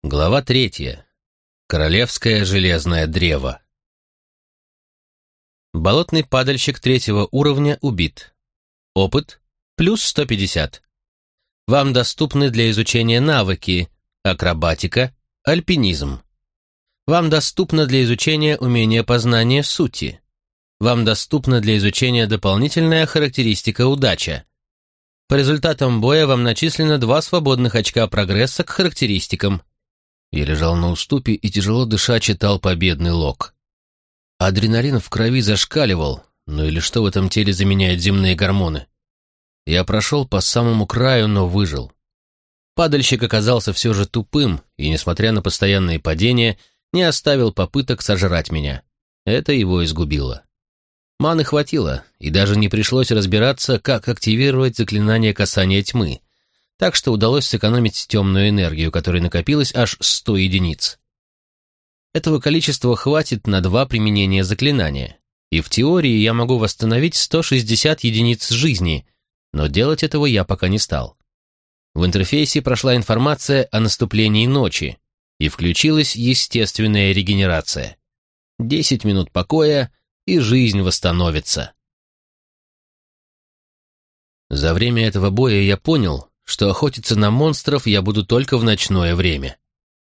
Глава 3. Королевское железное древо. Болотный падальщик 3-го уровня убит. Опыт плюс 150. Вам доступны для изучения навыки акробатика, альпинизм. Вам доступно для изучения умения познания сути. Вам доступна для изучения дополнительная характеристика удача. По результатам боя вам начислено 2 свободных очка прогресса к характеристикам. Я лежал на уступе и, тяжело дыша, читал победный лог. Адреналин в крови зашкаливал, ну или что в этом теле заменяет земные гормоны. Я прошел по самому краю, но выжил. Падальщик оказался все же тупым и, несмотря на постоянные падения, не оставил попыток сожрать меня. Это его изгубило. Маны хватило, и даже не пришлось разбираться, как активировать заклинание касания тьмы, так что удалось сэкономить темную энергию, которой накопилось аж 100 единиц. Этого количества хватит на 2 применения заклинания, и в теории я могу восстановить 160 единиц жизни, но делать этого я пока не стал. В интерфейсе прошла информация о наступлении ночи, и включилась естественная регенерация. 10 минут покоя, и жизнь восстановится. За время этого боя я понял, что охотиться на монстров я буду только в ночное время.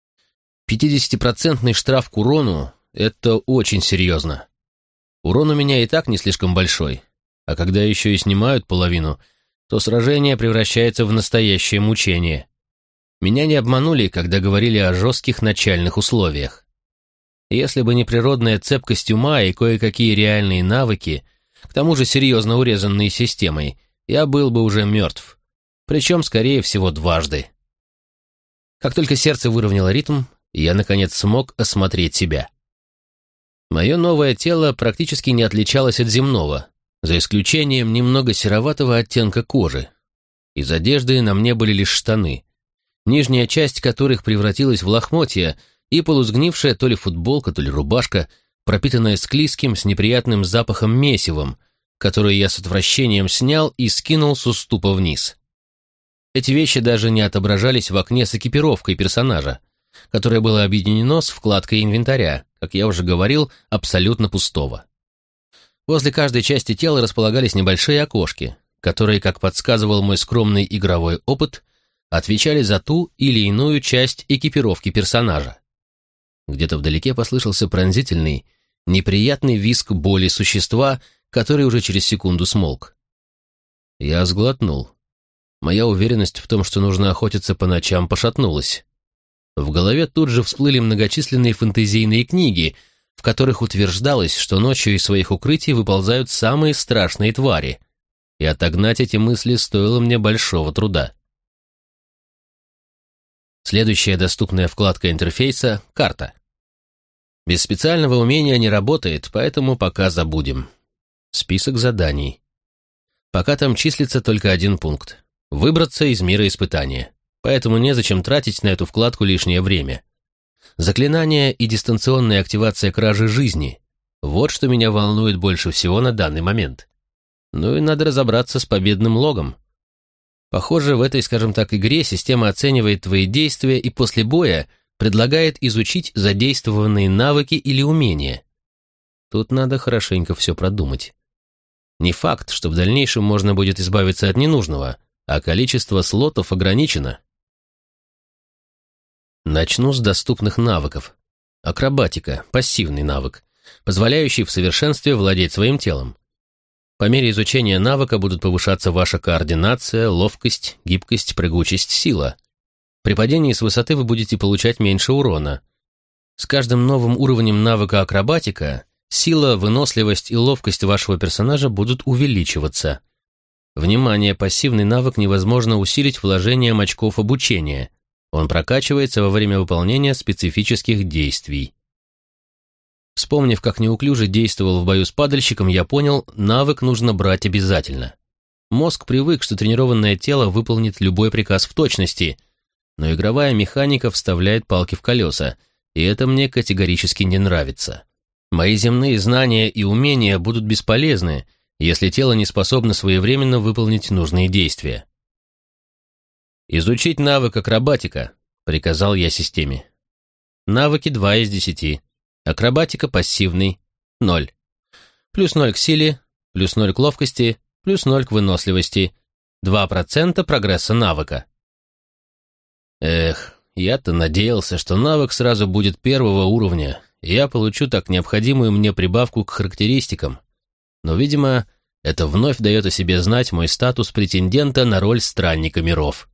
50% штраф к урону — это очень серьезно. Урон у меня и так не слишком большой, а когда еще и снимают половину, то сражение превращается в настоящее мучение. Меня не обманули, когда говорили о жестких начальных условиях. Если бы не природная цепкость ума и кое-какие реальные навыки, к тому же серьезно урезанные системой, я был бы уже мертв. Причем, скорее всего, дважды. Как только сердце выровняло ритм, я, наконец, смог осмотреть себя. Мое новое тело практически не отличалось от земного, за исключением немного сероватого оттенка кожи. Из одежды на мне были лишь штаны, нижняя часть которых превратилась в лохмотья и полусгнившая то ли футболка, то ли рубашка, пропитанная склизким с неприятным запахом месивом, которое я с отвращением снял и скинул с уступа вниз. Эти вещи даже не отображались в окне с экипировкой персонажа, которое было объединено с вкладкой инвентаря, как я уже говорил, абсолютно пустого. Возле каждой части тела располагались небольшие окошки, которые, как подсказывал мой скромный игровой опыт, отвечали за ту или иную часть экипировки персонажа. Где-то вдалеке послышался пронзительный, неприятный визг боли существа, который уже через секунду смолк. Я сглотнул. Моя уверенность в том, что нужно охотиться по ночам, пошатнулась. В голове тут же всплыли многочисленные фэнтезийные книги, в которых утверждалось, что ночью из своих укрытий выползают самые страшные твари, и отогнать эти мысли стоило мне большого труда. Следующая доступная вкладка интерфейса — карта. Без специального умения не работает, поэтому пока забудем. Список заданий. Пока там числится только один пункт. Выбраться из мира испытания, поэтому незачем тратить на эту вкладку лишнее время. Заклинание и дистанционная активация кражи жизни — вот что меня волнует больше всего на данный момент. Ну и надо разобраться с победным логом. Похоже, в этой, скажем так, игре система оценивает твои действия и после боя предлагает изучить задействованные навыки или умения. Тут надо хорошенько все продумать. Не факт, что в дальнейшем можно будет избавиться от ненужного, а количество слотов ограничено. Начну с доступных навыков. Акробатика — пассивный навык, позволяющий в совершенстве владеть своим телом. По мере изучения навыка будут повышаться ваша координация, ловкость, гибкость, прыгучесть, сила. При падении с высоты вы будете получать меньше урона. С каждым новым уровнем навыка акробатика сила, выносливость и ловкость вашего персонажа будут увеличиваться. Внимание, пассивный навык невозможно усилить вложением очков обучения. Он прокачивается во время выполнения специфических действий. Вспомнив, как неуклюже действовал в бою с падальщиком, я понял, навык нужно брать обязательно. Мозг привык, что тренированное тело выполнит любой приказ в точности, но игровая механика вставляет палки в колеса, и это мне категорически не нравится. Мои земные знания и умения будут бесполезны, если тело не способно своевременно выполнить нужные действия. «Изучить навык акробатика», — приказал я системе. Навыки 2 из 10. Акробатика пассивный 0. Плюс 0 к силе, плюс 0 к ловкости, плюс 0 к выносливости. 2% прогресса навыка. Эх, я-то надеялся, что навык сразу будет первого уровня, и я получу так необходимую мне прибавку к характеристикам. Но, видимо, это вновь дает о себе знать мой статус претендента на роль странника миров.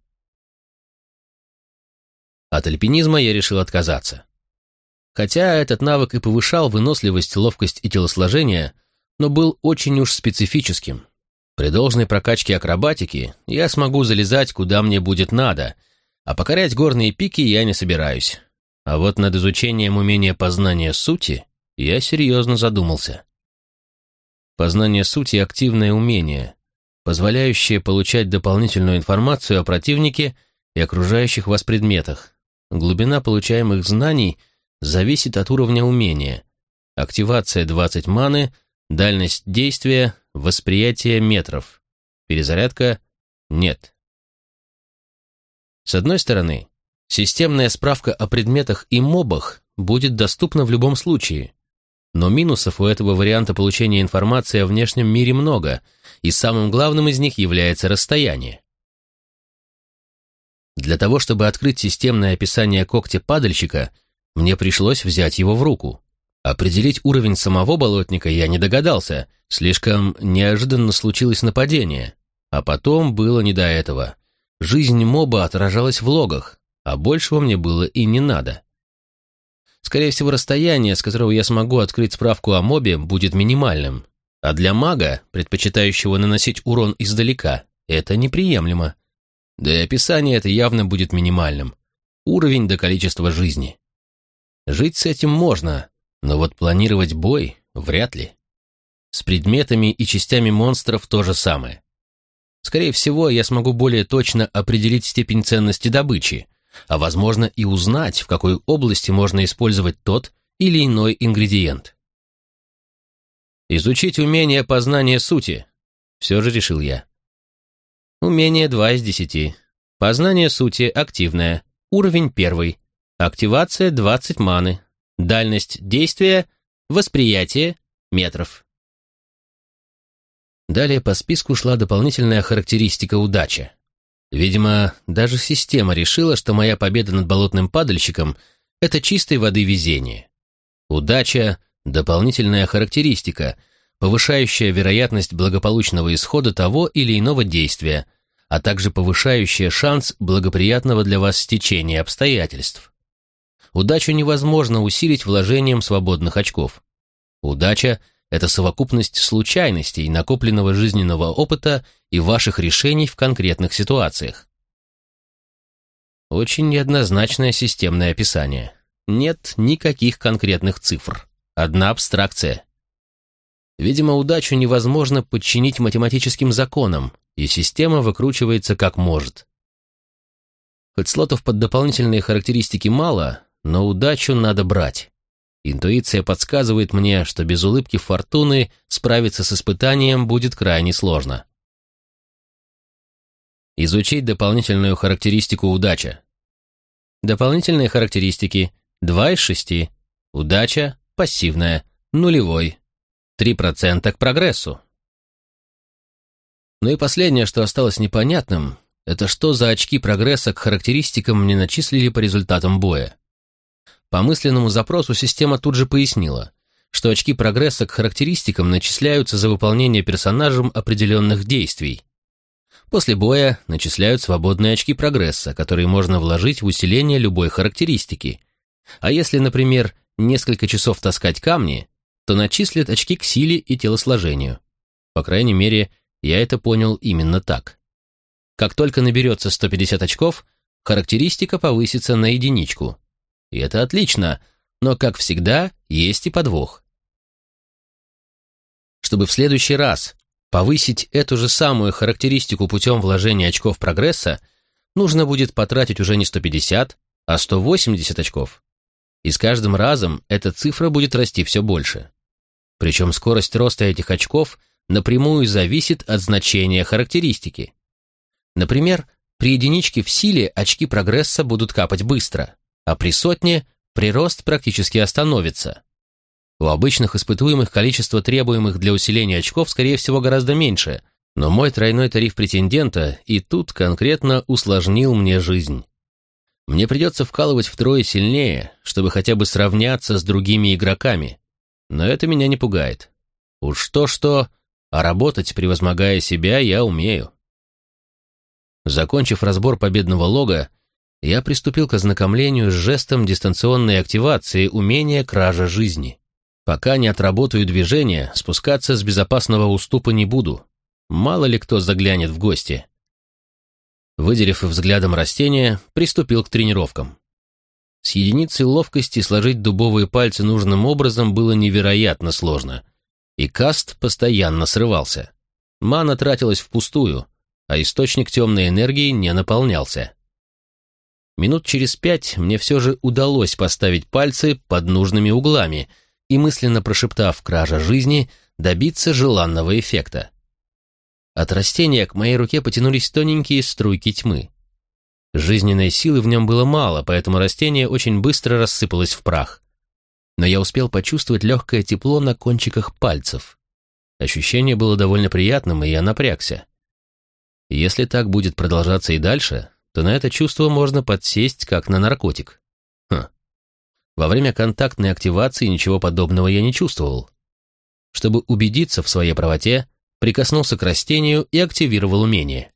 От альпинизма я решил отказаться. Хотя этот навык и повышал выносливость, ловкость и телосложение, но был очень уж специфическим. При должной прокачке акробатики я смогу залезать, куда мне будет надо, а покорять горные пики я не собираюсь. А вот над изучением умения познания сути я серьезно задумался. Познание сути — активное умение, позволяющее получать дополнительную информацию о противнике и окружающих вас предметах. Глубина получаемых знаний зависит от уровня умения. Активация 20 маны, дальность действия, восприятие метров. Перезарядка нет. С одной стороны, системная справка о предметах и мобах будет доступна в любом случае, но минусов у этого варианта получения информации о внешнем мире много, и самым главным из них является расстояние. Для того, чтобы открыть системное описание когтя падальщика, мне пришлось взять его в руку. Определить уровень самого болотника я не догадался, слишком неожиданно случилось нападение, а потом было не до этого. Жизнь моба отражалась в логах, а большего мне было и не надо. Скорее всего, расстояние, с которого я смогу открыть справку о мобе, будет минимальным, а для мага, предпочитающего наносить урон издалека, это неприемлемо. Да и описание это явно будет минимальным. Уровень до количества жизни. Жить с этим можно, но вот планировать бой вряд ли. С предметами и частями монстров то же самое. Скорее всего, я смогу более точно определить степень ценности добычи, а возможно и узнать, в какой области можно использовать тот или иной ингредиент. Изучить умение познания сути. Все же решил я. Умение 2 из 10. Познание сути активное. Уровень 1. Активация 20 маны. Дальность действия, восприятие метров. Далее по списку шла дополнительная характеристика удача. Видимо, даже система решила, что моя победа над болотным падальщиком — это чистой воды везение. Удача — дополнительная характеристика, повышающая вероятность благополучного исхода того или иного действия, а также повышающая шанс благоприятного для вас стечения обстоятельств. Удачу невозможно усилить вложением свободных очков. Удача — это совокупность случайностей, накопленного жизненного опыта и ваших решений в конкретных ситуациях. Очень неоднозначное системное описание. Нет никаких конкретных цифр. Одна абстракция. Видимо, удачу невозможно подчинить математическим законам, и система выкручивается как может. Хоть слотов под дополнительные характеристики мало, но удачу надо брать. Интуиция подсказывает мне, что без улыбки фортуны справиться с испытанием будет крайне сложно. Изучить дополнительную характеристику удача. Дополнительные характеристики 2 из 6. Удача пассивная, 0. 3% к прогрессу. Ну и последнее, что осталось непонятным, это что за очки прогресса к характеристикам мне начислили по результатам боя. По мысленному запросу система тут же пояснила, что очки прогресса к характеристикам начисляются за выполнение персонажем определенных действий. После боя начисляют свободные очки прогресса, которые можно вложить в усиление любой характеристики. А если, например, несколько часов таскать камни, то начислят очки к силе и телосложению. По крайней мере, я это понял именно так. Как только наберется 150 очков, характеристика повысится на 1. И это отлично, но, как всегда, есть и подвох. Чтобы в следующий раз повысить эту же самую характеристику путем вложения очков прогресса, нужно будет потратить уже не 150, а 180 очков. И с каждым разом эта цифра будет расти все больше. Причем скорость роста этих очков напрямую зависит от значения характеристики. Например, при единичке в силе очки прогресса будут капать быстро, а при 100 прирост практически остановится. У обычных испытуемых количество требуемых для усиления очков, скорее всего, гораздо меньше, но мой тройной тариф претендента и тут конкретно усложнил мне жизнь. Мне придется вкалывать втрое сильнее, чтобы хотя бы сравняться с другими игроками, но это меня не пугает. Уж то-что, а работать, превозмогая себя, я умею. Закончив разбор победного лога, я приступил к ознакомлению с жестом дистанционной активации умения «Кража жизни». Пока не отработаю движение, спускаться с безопасного уступа не буду. Мало ли кто заглянет в гости. Выделив взглядом растение, приступил к тренировкам. С единицей ловкости сложить дубовые пальцы нужным образом было невероятно сложно, и каст постоянно срывался. Мана тратилась впустую, а источник темной энергии не наполнялся. Минут через 5 мне все же удалось поставить пальцы под нужными углами и, мысленно прошептав «Кража жизни», добиться желанного эффекта. От растения к моей руке потянулись тоненькие струйки тьмы. Жизненной силы в нем было мало, поэтому растение очень быстро рассыпалось в прах. Но я успел почувствовать легкое тепло на кончиках пальцев. Ощущение было довольно приятным, и я напрягся. Если так будет продолжаться и дальше, то на это чувство можно подсесть как на наркотик. Во время контактной активации ничего подобного я не чувствовал. Чтобы убедиться в своей правоте, прикоснулся к растению и активировал умение.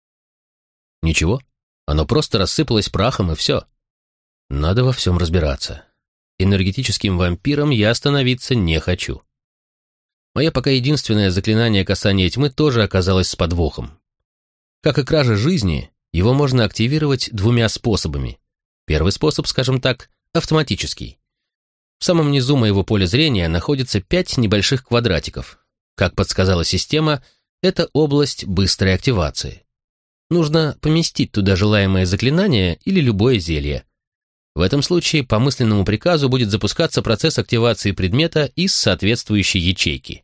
Ничего, оно просто рассыпалось прахом и все. Надо во всем разбираться. Энергетическим вампиром я становиться не хочу. Мое пока единственное заклинание касания тьмы тоже оказалось с подвохом. Как и кража жизни, его можно активировать двумя способами. Первый способ, скажем так, автоматический. В самом низу моего поля зрения находится 5 небольших квадратиков. Как подсказала система, это область быстрой активации. Нужно поместить туда желаемое заклинание или любое зелье. В этом случае по мысленному приказу будет запускаться процесс активации предмета из соответствующей ячейки.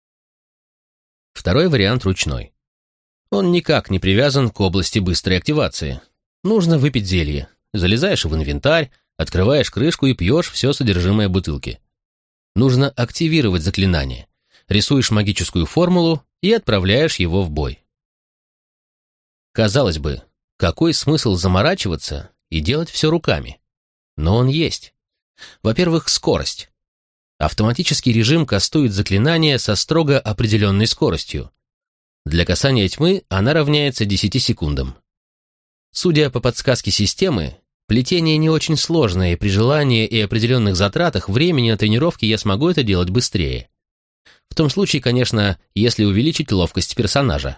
Второй вариант ручной. Он никак не привязан к области быстрой активации. Нужно выпить зелье. Залезаешь в инвентарь, открываешь крышку и пьешь все содержимое бутылки. Нужно активировать заклинание. Рисуешь магическую формулу и отправляешь его в бой. Казалось бы, какой смысл заморачиваться и делать все руками? Но он есть. Во-первых, скорость. Автоматический режим кастует заклинание со строго определенной скоростью. Для касания тьмы она равняется 10 секундам. Судя по подсказке системы, плетение не очень сложное, и при желании и определенных затратах времени на тренировки я смогу это делать быстрее. В том случае, конечно, если увеличить ловкость персонажа.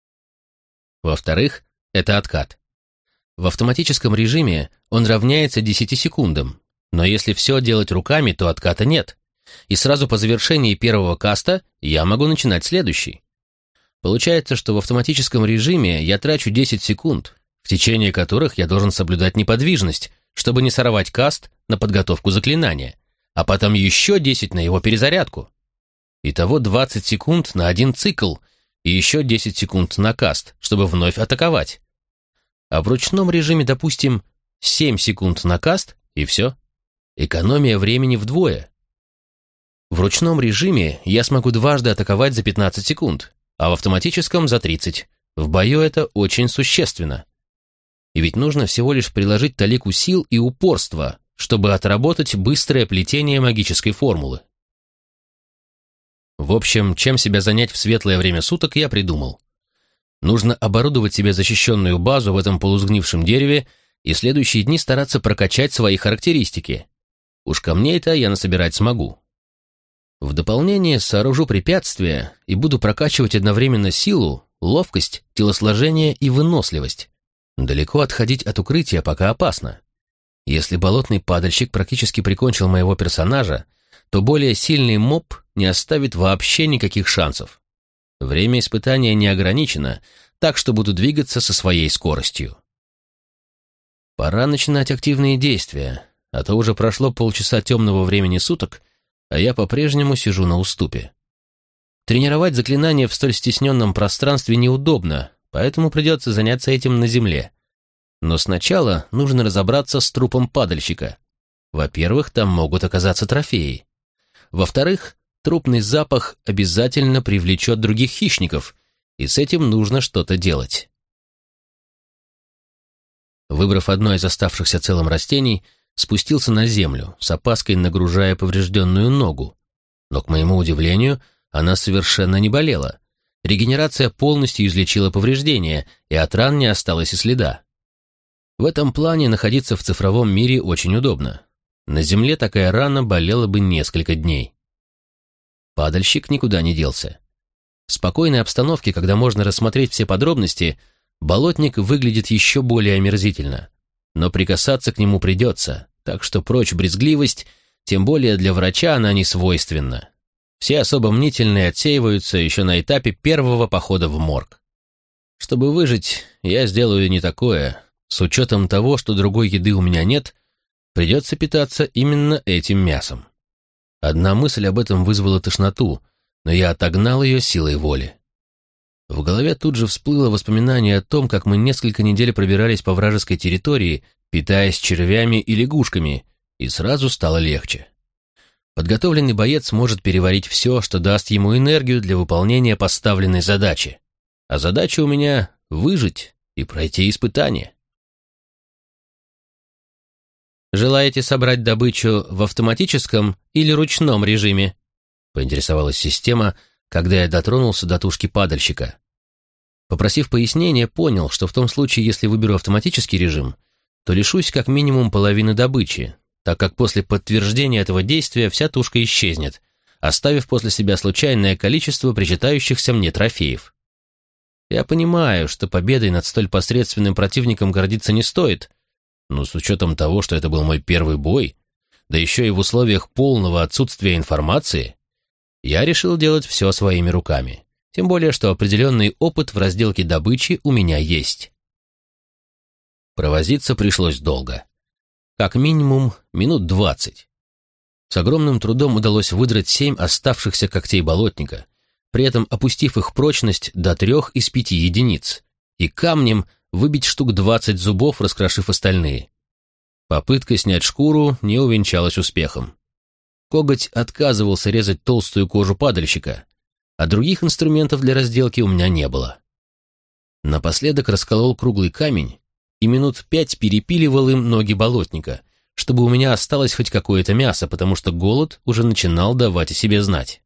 Во-вторых, это откат. В автоматическом режиме он равняется 10 секундам, но если все делать руками, то отката нет. И сразу по завершении первого каста я могу начинать следующий. Получается, что в автоматическом режиме я трачу 10 секунд, в течение которых я должен соблюдать неподвижность, чтобы не сорвать каст на подготовку заклинания, а потом еще 10 на его перезарядку. Итого 20 секунд на один цикл и еще 10 секунд на каст, чтобы вновь атаковать. А в ручном режиме, допустим, 7 секунд на каст и все. Экономия времени вдвое. В ручном режиме я смогу дважды атаковать за 15 секунд, а в автоматическом за 30. В бою это очень существенно. И ведь нужно всего лишь приложить талику сил и упорства, чтобы отработать быстрое плетение магической формулы. В общем, чем себя занять в светлое время суток, я придумал. Нужно оборудовать себе защищенную базу в этом полусгнившем дереве и следующие дни стараться прокачать свои характеристики. Уж камней-то я насобирать смогу. В дополнение сооружу препятствия и буду прокачивать одновременно силу, ловкость, телосложение и выносливость. Далеко отходить от укрытия пока опасно. Если болотный падальщик практически прикончил моего персонажа, то более сильный моб не оставит вообще никаких шансов. Время испытания не ограничено, так что буду двигаться со своей скоростью. Пора начинать активные действия, а то уже прошло полчаса темного времени суток, а я по-прежнему сижу на уступе. Тренировать заклинания в столь стесненном пространстве неудобно, поэтому придется заняться этим на земле. Но сначала нужно разобраться с трупом падальщика. Во-первых, там могут оказаться трофеи. Во-вторых, трупный запах обязательно привлечет других хищников, и с этим нужно что-то делать. Выбрав одно из оставшихся целым растений, спустился на землю, с опаской нагружая поврежденную ногу. Но, к моему удивлению, она совершенно не болела. Регенерация полностью излечила повреждения, и от ран не осталось и следа. В этом плане находиться в цифровом мире очень удобно. На земле такая рана болела бы несколько дней. Падальщик никуда не делся. В спокойной обстановке, когда можно рассмотреть все подробности, болотник выглядит еще более омерзительно. Но прикасаться к нему придется, так что прочь брезгливость, тем более для врача она не свойственна. Все особо мнительные отсеиваются еще на этапе первого похода в морг. Чтобы выжить, я сделаю не такое. С учетом того, что другой еды у меня нет, придется питаться именно этим мясом. Одна мысль об этом вызвала тошноту, но я отогнал ее силой воли. В голове тут же всплыло воспоминание о том, как мы несколько недель пробирались по вражеской территории, питаясь червями и лягушками, и сразу стало легче. Подготовленный боец может переварить все, что даст ему энергию для выполнения поставленной задачи. А задача у меня — выжить и пройти испытание. «Желаете собрать добычу в автоматическом или ручном режиме?» — поинтересовалась система, когда я дотронулся до тушки падальщика. Попросив пояснения, понял, что в том случае, если выберу автоматический режим, то лишусь как минимум половины добычи, так как после подтверждения этого действия вся тушка исчезнет, оставив после себя случайное количество причитающихся мне трофеев. Я понимаю, что победой над столь посредственным противником гордиться не стоит, но с учетом того, что это был мой первый бой, да еще и в условиях полного отсутствия информации, я решил делать все своими руками, тем более, что определенный опыт в разделке добычи у меня есть. Провозиться пришлось долго. Как минимум минут 20. С огромным трудом удалось выдрать 7 оставшихся когтей болотника, при этом опустив их прочность до 3 из 5 единиц, и камнем выбить штук 20 зубов, раскрошив остальные. Попытка снять шкуру не увенчалась успехом. Коготь отказывался резать толстую кожу падальщика, а других инструментов для разделки у меня не было. Напоследок расколол круглый камень и минут 5 перепиливал им ноги болотника, чтобы у меня осталось хоть какое-то мясо, потому что голод уже начинал давать о себе знать.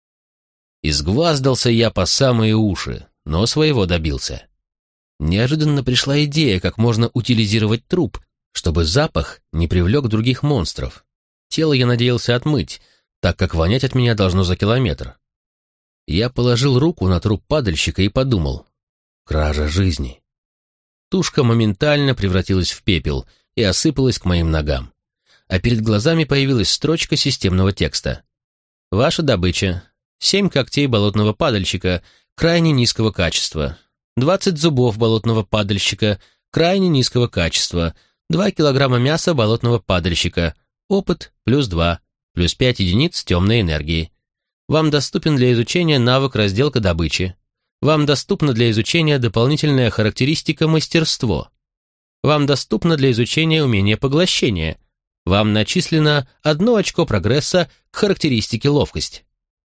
Изгваздался я по самые уши, но своего добился. Неожиданно пришла идея, как можно утилизировать труп, чтобы запах не привлек других монстров. Тело я надеялся отмыть, так как вонять от меня должно за километр. Я положил руку на труп падальщика и подумал: кража жизни. Тушка моментально превратилась в пепел и осыпалась к моим ногам. А перед глазами появилась строчка системного текста. Ваша добыча: 7 когтей болотного падальщика крайне низкого качества, 20 зубов болотного падальщика крайне низкого качества, 2 килограмма мяса болотного падальщика, опыт +2, +5 единиц темной энергии. Вам доступен для изучения навык разделка добычи. Вам доступна для изучения дополнительная характеристика мастерство. Вам доступно для изучения умение поглощения. Вам начислено 1 очко прогресса к характеристике ловкость.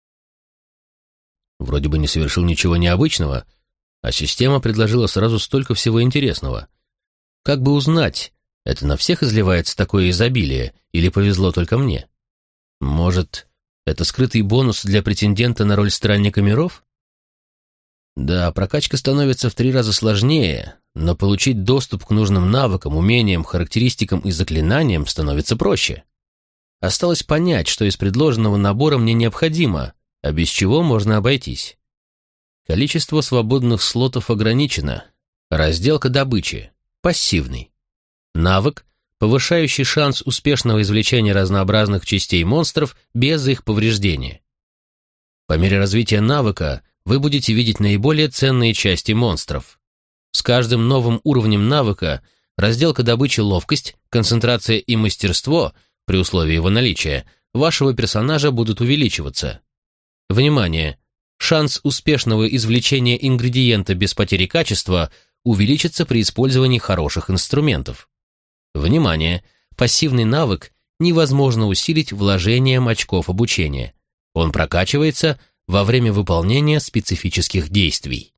Вроде бы не совершил ничего необычного, а система предложила сразу столько всего интересного. Как бы узнать, это на всех изливается такое изобилие, или повезло только мне? Может, это скрытый бонус для претендента на роль странника миров? Да, прокачка становится в 3 раза сложнее, но получить доступ к нужным навыкам, умениям, характеристикам и заклинаниям становится проще. Осталось понять, что из предложенного набора мне необходимо, а без чего можно обойтись. Количество свободных слотов ограничено. Разделка добычи. Пассивный. Навык, повышающий шанс успешного извлечения разнообразных частей монстров без их повреждения. По мере развития навыка вы будете видеть наиболее ценные части монстров. С каждым новым уровнем навыка разделка добычи ловкость, концентрация и мастерство, при условии его наличия, вашего персонажа будут увеличиваться. Внимание! Шанс успешного извлечения ингредиента без потери качества увеличится при использовании хороших инструментов. Внимание! Пассивный навык невозможно усилить вложением очков обучения. Он прокачивается во время выполнения специфических действий.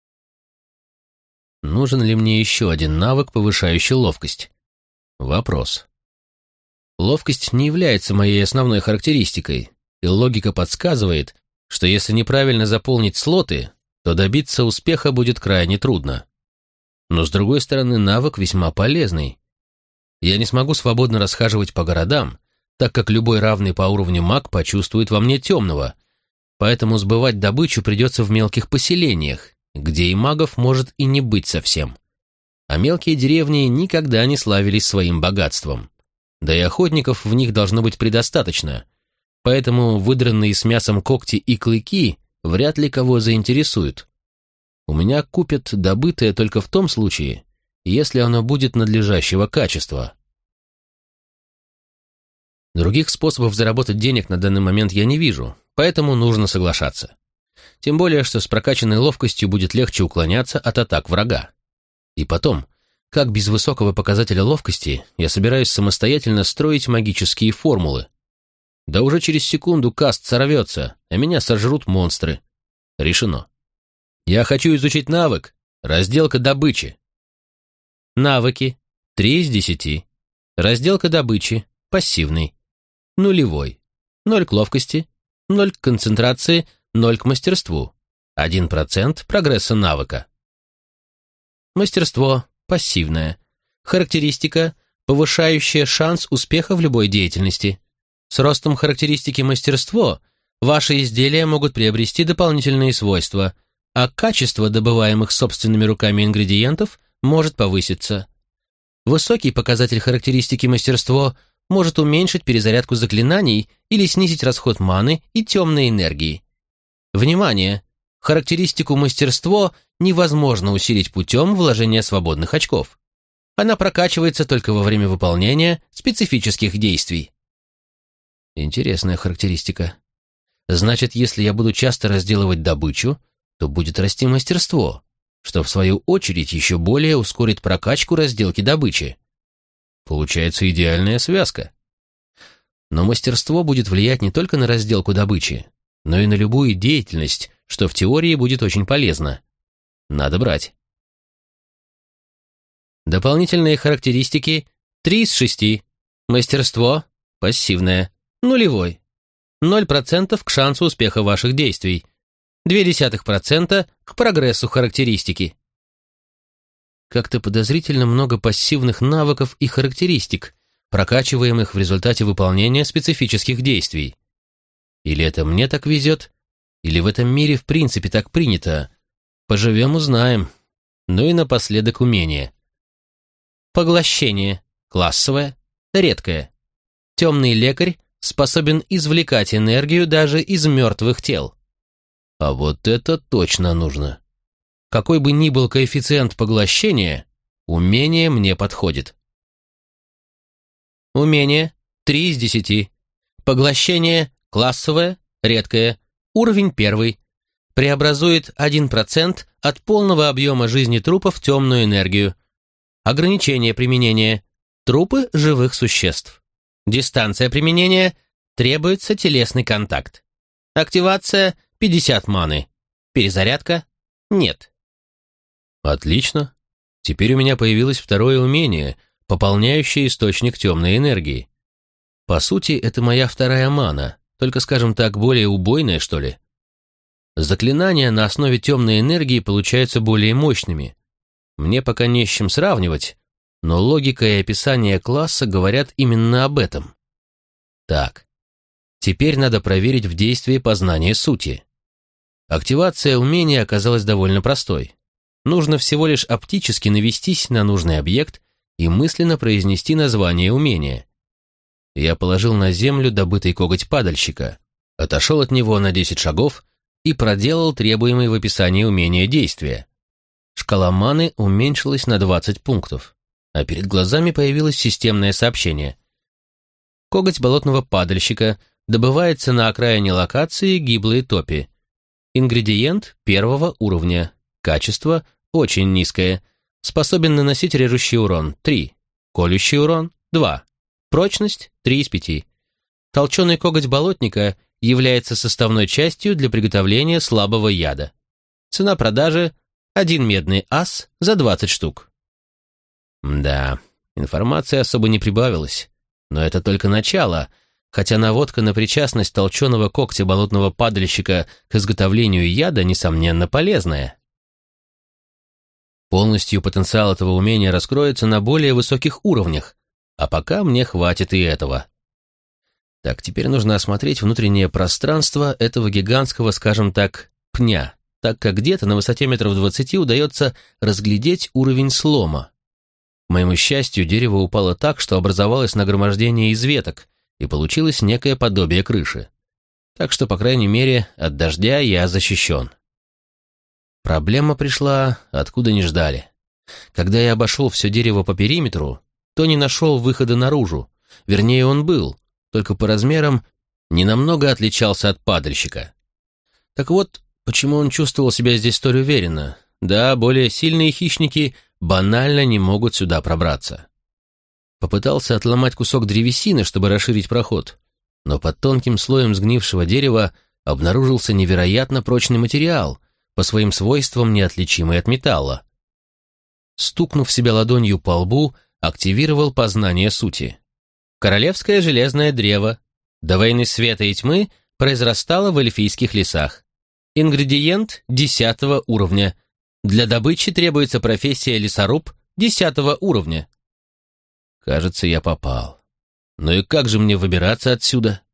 Нужен ли мне еще один навык, повышающий ловкость? Вопрос. Ловкость не является моей основной характеристикой, и логика подсказывает, что если неправильно заполнить слоты, то добиться успеха будет крайне трудно. Но, с другой стороны, навык весьма полезный. Я не смогу свободно расхаживать по городам, так как любой равный по уровню маг почувствует во мне темного, поэтому сбывать добычу придется в мелких поселениях, где и магов может и не быть совсем. А мелкие деревни никогда не славились своим богатством. Да и охотников в них должно быть предостаточно, поэтому выдранные с мясом когти и клыки вряд ли кого заинтересуют. У меня купят добытое только в том случае, если оно будет надлежащего качества. Других способов заработать денег на данный момент я не вижу, поэтому нужно соглашаться. Тем более, что с прокачанной ловкостью будет легче уклоняться от атак врага. И потом, как без высокого показателя ловкости я собираюсь самостоятельно строить магические формулы? Да уже через секунду каст сорвется, а меня сожрут монстры. Решено. Я хочу изучить навык «Разделка добычи». Навыки 3 из 10. Разделка добычи пассивный. Нулевой. 0 к ловкости, 0 к концентрации, 0 к мастерству. 1% прогресса навыка. Мастерство пассивное. Характеристика, повышающая шанс успеха в любой деятельности. С ростом характеристики мастерство ваши изделия могут приобрести дополнительные свойства, а качество добываемых собственными руками ингредиентов может повыситься. Высокий показатель характеристики мастерство может уменьшить перезарядку заклинаний или снизить расход маны и темной энергии. Внимание! Характеристику мастерство невозможно усилить путем вложения свободных очков. Она прокачивается только во время выполнения специфических действий. Интересная характеристика. Значит, если я буду часто разделывать добычу, то будет расти мастерство, что в свою очередь еще более ускорит прокачку разделки добычи. Получается идеальная связка. Но мастерство будет влиять не только на разделку добычи, но и на любую деятельность, что в теории будет очень полезно. Надо брать. Дополнительные характеристики 3 из 6. Мастерство пассивное, нулевой. 0% к шансу успеха ваших действий. 0,2% к прогрессу характеристики. Как-то подозрительно много пассивных навыков и характеристик, прокачиваемых в результате выполнения специфических действий. Или это мне так везет, или в этом мире в принципе так принято. Поживем, узнаем. Ну и напоследок умение. Поглощение. Классовое. Редкое. Темный лекарь способен извлекать энергию даже из мертвых тел. А вот это точно нужно. Какой бы ни был коэффициент поглощения, умение мне подходит. Умение 3 из 10. Поглощение классовое, редкое, уровень 1. Преобразует 1% от полного объема жизни трупа в темную энергию. Ограничение применения. Трупы живых существ. Дистанция применения. Требуется телесный контакт. Активация 50 маны. Перезарядка? Нет. Отлично. Теперь у меня появилось второе умение, пополняющее источник темной энергии. По сути, это моя вторая мана, только, скажем так, более убойная, что ли. Заклинания на основе темной энергии получаются более мощными. Мне пока не с чем сравнивать, но логика и описание класса говорят именно об этом. Так, теперь надо проверить в действии познание сути. Активация умения оказалась довольно простой. Нужно всего лишь оптически навестись на нужный объект и мысленно произнести название умения. Я положил на землю добытый коготь падальщика, отошел от него на 10 шагов и проделал требуемые в описании умения действия. Шкала маны уменьшилась на 20 пунктов, а перед глазами появилось системное сообщение. Коготь болотного падальщика добывается на окраине локации гиблой топи. Ингредиент 1 уровня. Качество очень низкое. Способен наносить режущий урон 3. Колющий урон 2. Прочность 3 из 5. Толченый коготь болотника является составной частью для приготовления слабого яда. Цена продажи – 1 медный ас за 20 штук. Да, информации особо не прибавилось, но это только начало, хотя наводка на причастность толченого когтя болотного падальщика к изготовлению яда, несомненно, полезная. Полностью потенциал этого умения раскроется на более высоких уровнях, а пока мне хватит и этого. Так, теперь нужно осмотреть внутреннее пространство этого гигантского, скажем так, пня, так как где-то на высоте метров 20 удается разглядеть уровень слома. К моему счастью, дерево упало так, что образовалось нагромождение из веток, и получилось некое подобие крыши. Так что, по крайней мере, от дождя я защищен. Проблема пришла, откуда не ждали. Когда я обошел все дерево по периметру, то не нашел выхода наружу. Вернее, он был, только по размерам ненамного отличался от падальщика. Так вот, почему он чувствовал себя здесь столь уверенно? Да, более сильные хищники банально не могут сюда пробраться. Попытался отломать кусок древесины, чтобы расширить проход, но под тонким слоем сгнившего дерева обнаружился невероятно прочный материал, по своим свойствам неотличимый от металла. Стукнув себя ладонью по лбу, активировал познание сути. Королевское железное древо до войны света и тьмы произрастало в эльфийских лесах. Ингредиент 10 уровня. Для добычи требуется профессия лесоруб 10 уровня. Кажется, я попал. Ну и как же мне выбираться отсюда?